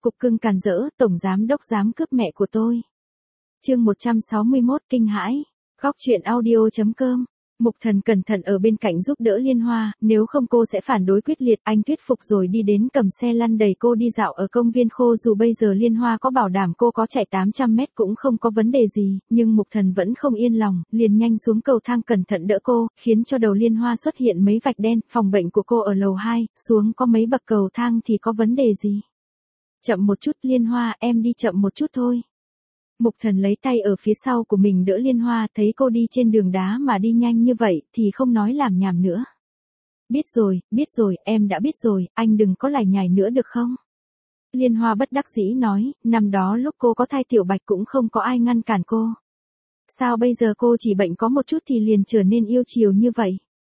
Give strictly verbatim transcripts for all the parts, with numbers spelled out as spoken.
cục cưng càn rỡ, tổng giám đốc dám cướp mẹ của tôi. Chương một trăm sáu mươi mốt kinh hãi. Góc truyện audio.com. Mục Thần cẩn thận ở bên cạnh giúp đỡ Liên Hoa, nếu không cô sẽ phản đối quyết liệt. Anh thuyết phục rồi đi đến cầm xe lăn đẩy cô đi dạo ở công viên khô. Dù bây giờ Liên Hoa có bảo đảm cô có chạy tám trăm mét cũng không có vấn đề gì, nhưng Mục Thần vẫn không yên lòng, liền nhanh xuống cầu thang cẩn thận đỡ cô, khiến cho đầu Liên Hoa xuất hiện mấy vạch đen. Phòng bệnh của cô ở lầu hai, xuống có mấy bậc cầu thang thì có vấn đề gì? Chậm một chút Liên Hoa, em đi chậm một chút thôi. Mục Thần lấy tay ở phía sau của mình đỡ Liên Hoa, thấy cô đi trên đường đá mà đi nhanh như vậy, thì không nói làm nhảm nữa. Biết rồi, biết rồi, em đã biết rồi, anh đừng có lải nhải nữa được không? Liên Hoa bất đắc dĩ nói, năm đó lúc cô có thai Tiểu Bạch cũng không có ai ngăn cản cô. Sao bây giờ cô chỉ bệnh có một chút thì liền trở nên yêu chiều như vậy?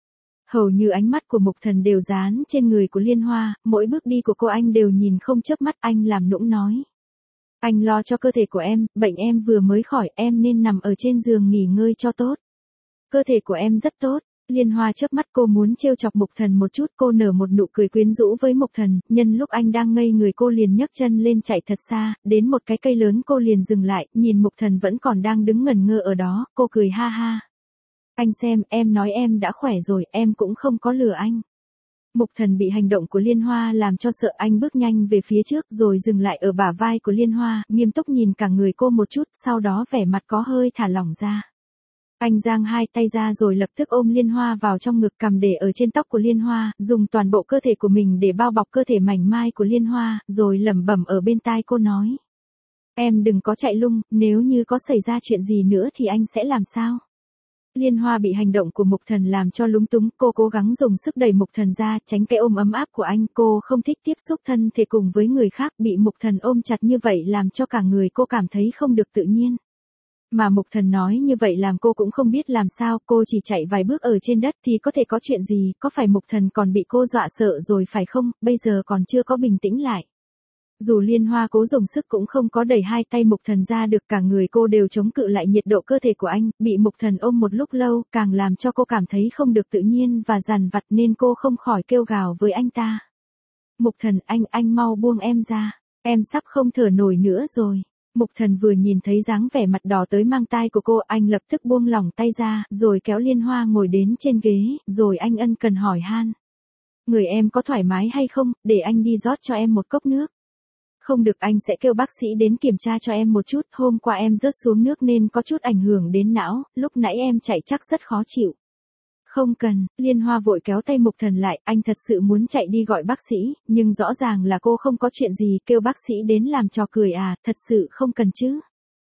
Hầu như ánh mắt của Mục Thần đều dán trên người của Liên Hoa, mỗi bước đi của cô anh đều nhìn không chớp mắt. Anh làm nũng nói. Anh lo cho cơ thể của em, bệnh em vừa mới khỏi, em nên nằm ở trên giường nghỉ ngơi cho tốt. Cơ thể của em rất tốt. Liên Hoa chớp mắt, cô muốn trêu chọc Mục Thần một chút. Cô nở một nụ cười quyến rũ với Mục Thần, nhân lúc anh đang ngây người cô liền nhấc chân lên chạy thật xa, đến một cái cây lớn cô liền dừng lại, nhìn Mục Thần vẫn còn đang đứng ngẩn ngơ ở đó, cô cười ha ha. Anh xem, em nói em đã khỏe rồi, em cũng không có lừa anh. Mục Thần bị hành động của Liên Hoa làm cho sợ, anh bước nhanh về phía trước rồi dừng lại ở bả vai của Liên Hoa, nghiêm túc nhìn cả người cô một chút, sau đó vẻ mặt có hơi thả lỏng ra. Anh giang hai tay ra rồi lập tức ôm Liên Hoa vào trong ngực, cầm để ở trên tóc của Liên Hoa, dùng toàn bộ cơ thể của mình để bao bọc cơ thể mảnh mai của Liên Hoa, rồi lẩm bẩm ở bên tai cô nói. Em đừng có chạy lung, nếu như có xảy ra chuyện gì nữa thì anh sẽ làm sao? Liên Hoa bị hành động của Mục Thần làm cho lúng túng, cô cố gắng dùng sức đẩy Mục Thần ra, tránh cái ôm ấm áp của anh. Cô không thích tiếp xúc thân thể cùng với người khác, bị Mục Thần ôm chặt như vậy làm cho cả người cô cảm thấy không được tự nhiên. Mà Mục Thần nói như vậy làm cô cũng không biết làm sao, cô chỉ chạy vài bước ở trên đất thì có thể có chuyện gì, có phải Mục Thần còn bị cô dọa sợ rồi phải không, bây giờ còn chưa có bình tĩnh lại. Dù Liên Hoa cố dùng sức cũng không có đẩy hai tay Mục Thần ra được, cả người cô đều chống cự lại nhiệt độ cơ thể của anh, bị Mục Thần ôm một lúc lâu, càng làm cho cô cảm thấy không được tự nhiên và dằn vặt nên cô không khỏi kêu gào với anh ta. Mục Thần, anh, anh mau buông em ra, em sắp không thở nổi nữa rồi. Mục Thần vừa nhìn thấy dáng vẻ mặt đỏ tới mang tai của cô, anh lập tức buông lỏng tay ra, rồi kéo Liên Hoa ngồi đến trên ghế, rồi anh ân cần hỏi han. Người em có thoải mái hay không, để anh đi rót cho em một cốc nước. Không được, anh sẽ kêu bác sĩ đến kiểm tra cho em một chút, hôm qua em rớt xuống nước nên có chút ảnh hưởng đến não, lúc nãy em chạy chắc rất khó chịu. Không cần, Liên Hoa vội kéo tay Mục Thần lại, anh thật sự muốn chạy đi gọi bác sĩ, nhưng rõ ràng là cô không có chuyện gì, kêu bác sĩ đến làm trò cười à, thật sự không cần chứ.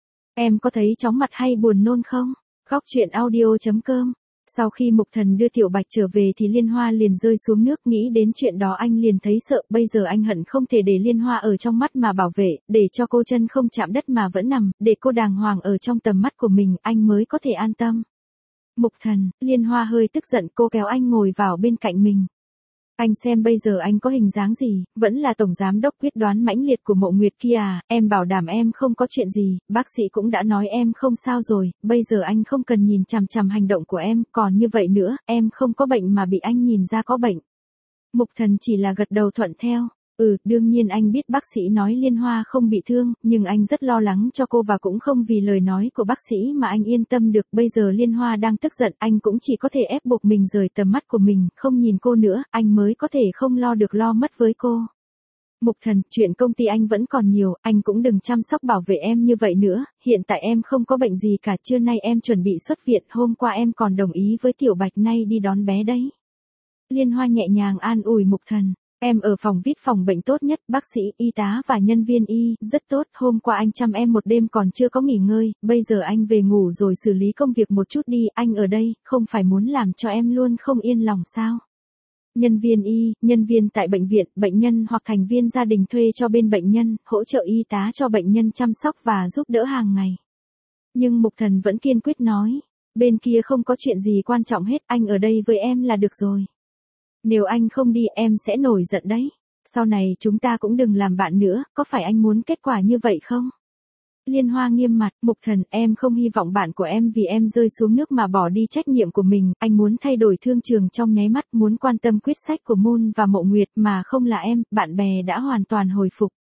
Em có thấy chóng mặt hay buồn nôn không? Góc truyện audio.com. Sau khi Mục Thần đưa Tiểu Bạch trở về thì Liên Hoa liền rơi xuống nước, nghĩ đến chuyện đó anh liền thấy sợ, bây giờ anh hận không thể để Liên Hoa ở trong mắt mà bảo vệ, để cho cô chân không chạm đất mà vẫn nằm, để cô đàng hoàng ở trong tầm mắt của mình, anh mới có thể an tâm. Mục Thần, Liên Hoa hơi tức giận, cô kéo anh ngồi vào bên cạnh mình. Anh xem bây giờ anh có hình dáng gì, vẫn là tổng giám đốc quyết đoán mãnh liệt của Mộ Nguyệt kia à, em bảo đảm em không có chuyện gì, bác sĩ cũng đã nói em không sao rồi, bây giờ anh không cần nhìn chằm chằm hành động của em, còn như vậy nữa, em không có bệnh mà bị anh nhìn ra có bệnh. Mục Thần chỉ là gật đầu thuận theo. Ừ, đương nhiên anh biết bác sĩ nói Liên Hoa không bị thương, nhưng anh rất lo lắng cho cô và cũng không vì lời nói của bác sĩ mà anh yên tâm được. Bây giờ Liên Hoa đang tức giận, anh cũng chỉ có thể ép buộc mình rời tầm mắt của mình, không nhìn cô nữa, anh mới có thể không lo được lo mất với cô. Mục Thần, chuyện công ty anh vẫn còn nhiều, anh cũng đừng chăm sóc bảo vệ em như vậy nữa, hiện tại em không có bệnh gì cả, trưa nay em chuẩn bị xuất viện, hôm qua em còn đồng ý với Tiểu Bạch nay đi đón bé đấy. Liên Hoa nhẹ nhàng an ủi Mục Thần. Em ở phòng vê i pê phòng bệnh tốt nhất, bác sĩ, y tá và nhân viên y, rất tốt, hôm qua anh chăm em một đêm còn chưa có nghỉ ngơi, bây giờ anh về ngủ rồi xử lý công việc một chút đi, anh ở đây, không phải muốn làm cho em luôn không yên lòng sao? Nhân viên y, nhân viên tại bệnh viện, bệnh nhân hoặc thành viên gia đình thuê cho bên bệnh nhân, hỗ trợ y tá cho bệnh nhân chăm sóc và giúp đỡ hàng ngày. Nhưng Mục Thần vẫn kiên quyết nói, bên kia không có chuyện gì quan trọng hết, anh ở đây với em là được rồi. Nếu anh không đi em sẽ nổi giận đấy. Sau này chúng ta cũng đừng làm bạn nữa, có phải anh muốn kết quả như vậy không? Liên Hoa nghiêm mặt, Mục Thần, em không hy vọng bạn của em vì em rơi xuống nước mà bỏ đi trách nhiệm của mình, anh muốn thay đổi thương trường trong nháy mắt, muốn quan tâm quyết sách của Moon và Mộ Nguyệt mà không là em, bạn bè đã hoàn toàn hồi phục.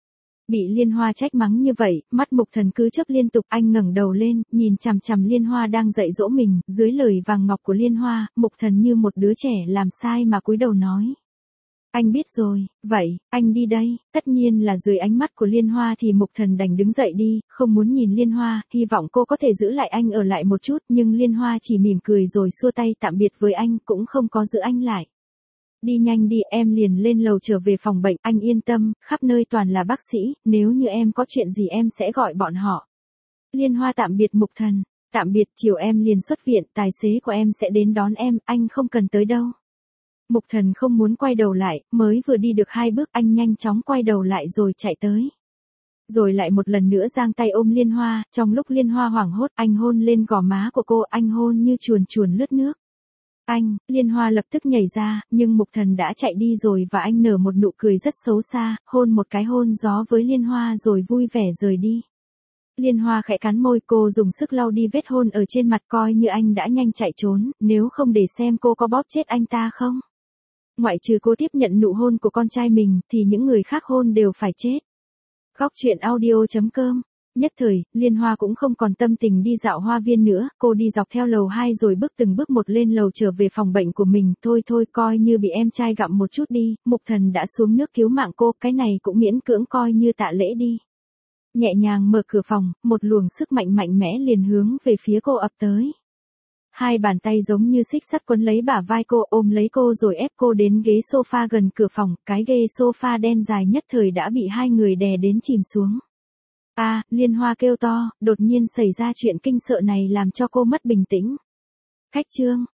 Bị Liên Hoa trách mắng như vậy, mắt Mục Thần cứ chớp liên tục, anh ngẩng đầu lên, nhìn chằm chằm Liên Hoa đang dạy dỗ mình, dưới lời vàng ngọc của Liên Hoa, Mục Thần như một đứa trẻ làm sai mà cúi đầu nói. Anh biết rồi, vậy, anh đi đây, tất nhiên là dưới ánh mắt của Liên Hoa thì Mục Thần đành đứng dậy đi, không muốn nhìn Liên Hoa, hy vọng cô có thể giữ lại anh ở lại một chút, nhưng Liên Hoa chỉ mỉm cười rồi xua tay tạm biệt với anh, cũng không có giữ anh lại. Đi nhanh đi, em liền lên lầu trở về phòng bệnh, anh yên tâm, khắp nơi toàn là bác sĩ, nếu như em có chuyện gì em sẽ gọi bọn họ. Liên Hoa tạm biệt Mục Thần, tạm biệt, chiều em liền xuất viện, tài xế của em sẽ đến đón em, anh không cần tới đâu. Mục Thần không muốn quay đầu lại, mới vừa đi được hai bước anh nhanh chóng quay đầu lại rồi chạy tới. Rồi lại một lần nữa giang tay ôm Liên Hoa, trong lúc Liên Hoa hoảng hốt anh hôn lên gò má của cô, anh hôn như chuồn chuồn lướt nước. Anh, Liên Hoa lập tức nhảy ra, nhưng Mục Thần đã chạy đi rồi và anh nở một nụ cười rất xấu xa, hôn một cái hôn gió với Liên Hoa rồi vui vẻ rời đi. Liên Hoa khẽ cắn môi, cô dùng sức lau đi vết hôn ở trên mặt, coi như anh đã nhanh chạy trốn, nếu không để xem cô có bóp chết anh ta không. Ngoại trừ cô tiếp nhận nụ hôn của con trai mình, thì những người khác hôn đều phải chết. Góc truyện audio chấm com. Nhất thời, Liên Hoa cũng không còn tâm tình đi dạo hoa viên nữa, cô đi dọc theo lầu hai rồi bước từng bước một lên lầu trở về phòng bệnh của mình, thôi thôi coi như bị em trai gặm một chút đi, Mục Thần đã xuống nước cứu mạng cô, cái này cũng miễn cưỡng coi như tạ lễ đi. Nhẹ nhàng mở cửa phòng, một luồng sức mạnh mạnh mẽ liền hướng về phía cô ập tới. Hai bàn tay giống như xích sắt quấn lấy bả vai cô, ôm lấy cô rồi ép cô đến ghế sofa gần cửa phòng, cái ghế sofa đen dài nhất thời đã bị hai người đè đến chìm xuống. A, à, Liên Hoa kêu to, đột nhiên xảy ra chuyện kinh sợ này làm cho cô mất bình tĩnh. Khách trương,